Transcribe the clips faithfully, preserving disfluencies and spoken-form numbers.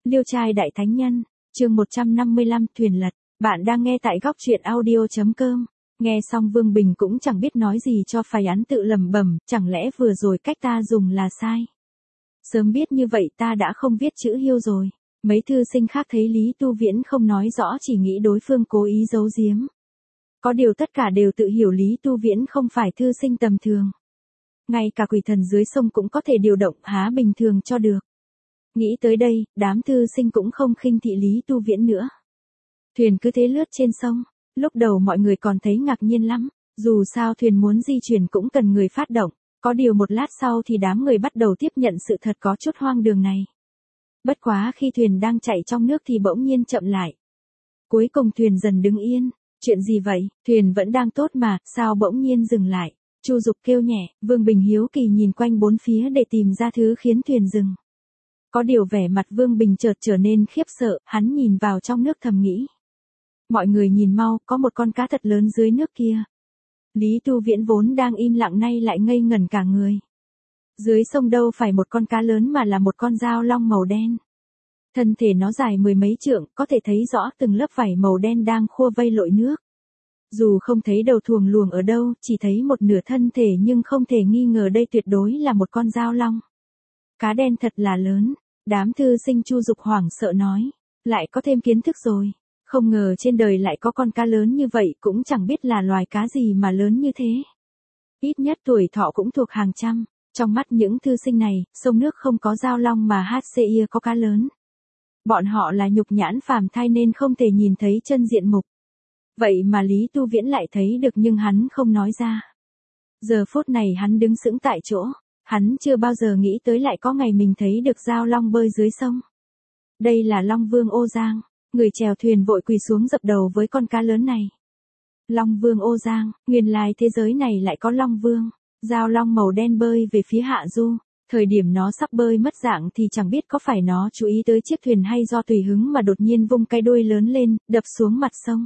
Liêu trai đại thánh nhân, chương một trăm năm mươi lăm thuyền lật, bạn đang nghe tại góc truyện audio chấm com. Nghe xong Vương Bình cũng chẳng biết nói gì cho phải, án tự lẩm bẩm, chẳng lẽ vừa rồi cách ta dùng là sai. Sớm biết như vậy ta đã không viết chữ hiêu rồi. Mấy thư sinh khác thấy Lý Tu Viễn không nói rõ, chỉ nghĩ đối phương cố ý giấu giếm. Có điều tất cả đều tự hiểu Lý Tu Viễn không phải thư sinh tầm thường. Ngay cả quỷ thần dưới sông cũng có thể điều động, há bình thường cho được. Nghĩ tới đây, đám thư sinh cũng không khinh thị Lý Tu Viễn nữa. Thuyền cứ thế lướt trên sông, lúc đầu mọi người còn thấy ngạc nhiên lắm, dù sao thuyền muốn di chuyển cũng cần người phát động, có điều một lát sau thì đám người bắt đầu tiếp nhận sự thật có chút hoang đường này. Bất quá khi thuyền đang chạy trong nước thì bỗng nhiên chậm lại. Cuối cùng thuyền dần đứng yên, chuyện gì vậy, thuyền vẫn đang tốt mà, sao bỗng nhiên dừng lại, Chu Dục kêu nhẹ. Vương Bình hiếu kỳ nhìn quanh bốn phía để tìm ra thứ khiến thuyền dừng. Có điều vẻ mặt Vương Bình chợt trở nên khiếp sợ, hắn nhìn vào trong nước thầm nghĩ. Mọi người nhìn mau, có một con cá thật lớn dưới nước kia. Lý Tu Viễn vốn đang im lặng nay lại ngây ngẩn cả người. Dưới sông đâu phải một con cá lớn mà là một con dao long màu đen. Thân thể nó dài mười mấy trượng, có thể thấy rõ từng lớp vảy màu đen đang khua vây lội nước. Dù không thấy đầu thuồng luồng ở đâu, chỉ thấy một nửa thân thể nhưng không thể nghi ngờ đây tuyệt đối là một con dao long. Cá đen thật là lớn, đám thư sinh Chu Dục hoảng sợ nói, lại có thêm kiến thức rồi, không ngờ trên đời lại có con cá lớn như vậy, cũng chẳng biết là loài cá gì mà lớn như thế. Ít nhất tuổi thọ cũng thuộc hàng trăm, trong mắt những thư sinh này, sông nước không có dao long mà hát xê i có cá lớn. Bọn họ là nhục nhãn phàm thai nên không thể nhìn thấy chân diện mục. Vậy mà Lý Tu Viễn lại thấy được nhưng hắn không nói ra. Giờ phút này hắn đứng sững tại chỗ. Hắn chưa bao giờ nghĩ tới lại có ngày mình thấy được dao long bơi dưới sông. Đây là Long Vương Ô Giang, người chèo thuyền vội quỳ xuống dập đầu với con cá lớn này. Long Vương Ô Giang, nguyên lai thế giới này lại có Long Vương, dao long màu đen bơi về phía hạ du. Thời điểm nó sắp bơi mất dạng thì chẳng biết có phải nó chú ý tới chiếc thuyền hay do tùy hứng mà đột nhiên vung cái đuôi lớn lên, đập xuống mặt sông.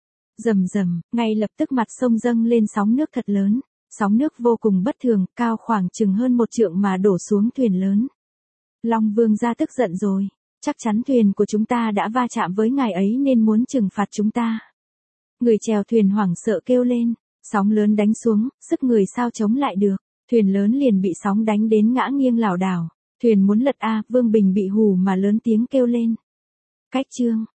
Rầm rầm, ngay lập tức mặt sông dâng lên sóng nước thật lớn. Sóng nước vô cùng bất thường, cao khoảng chừng hơn một trượng mà đổ xuống thuyền lớn. Long Vương ra tức giận rồi, chắc chắn thuyền của chúng ta đã va chạm với ngài ấy nên muốn trừng phạt chúng ta. Người chèo thuyền hoảng sợ kêu lên, sóng lớn đánh xuống, sức người sao chống lại được, thuyền lớn liền bị sóng đánh đến ngã nghiêng lảo đảo, thuyền muốn lật a. Vương Bình bị hù mà lớn tiếng kêu lên. Cách chương,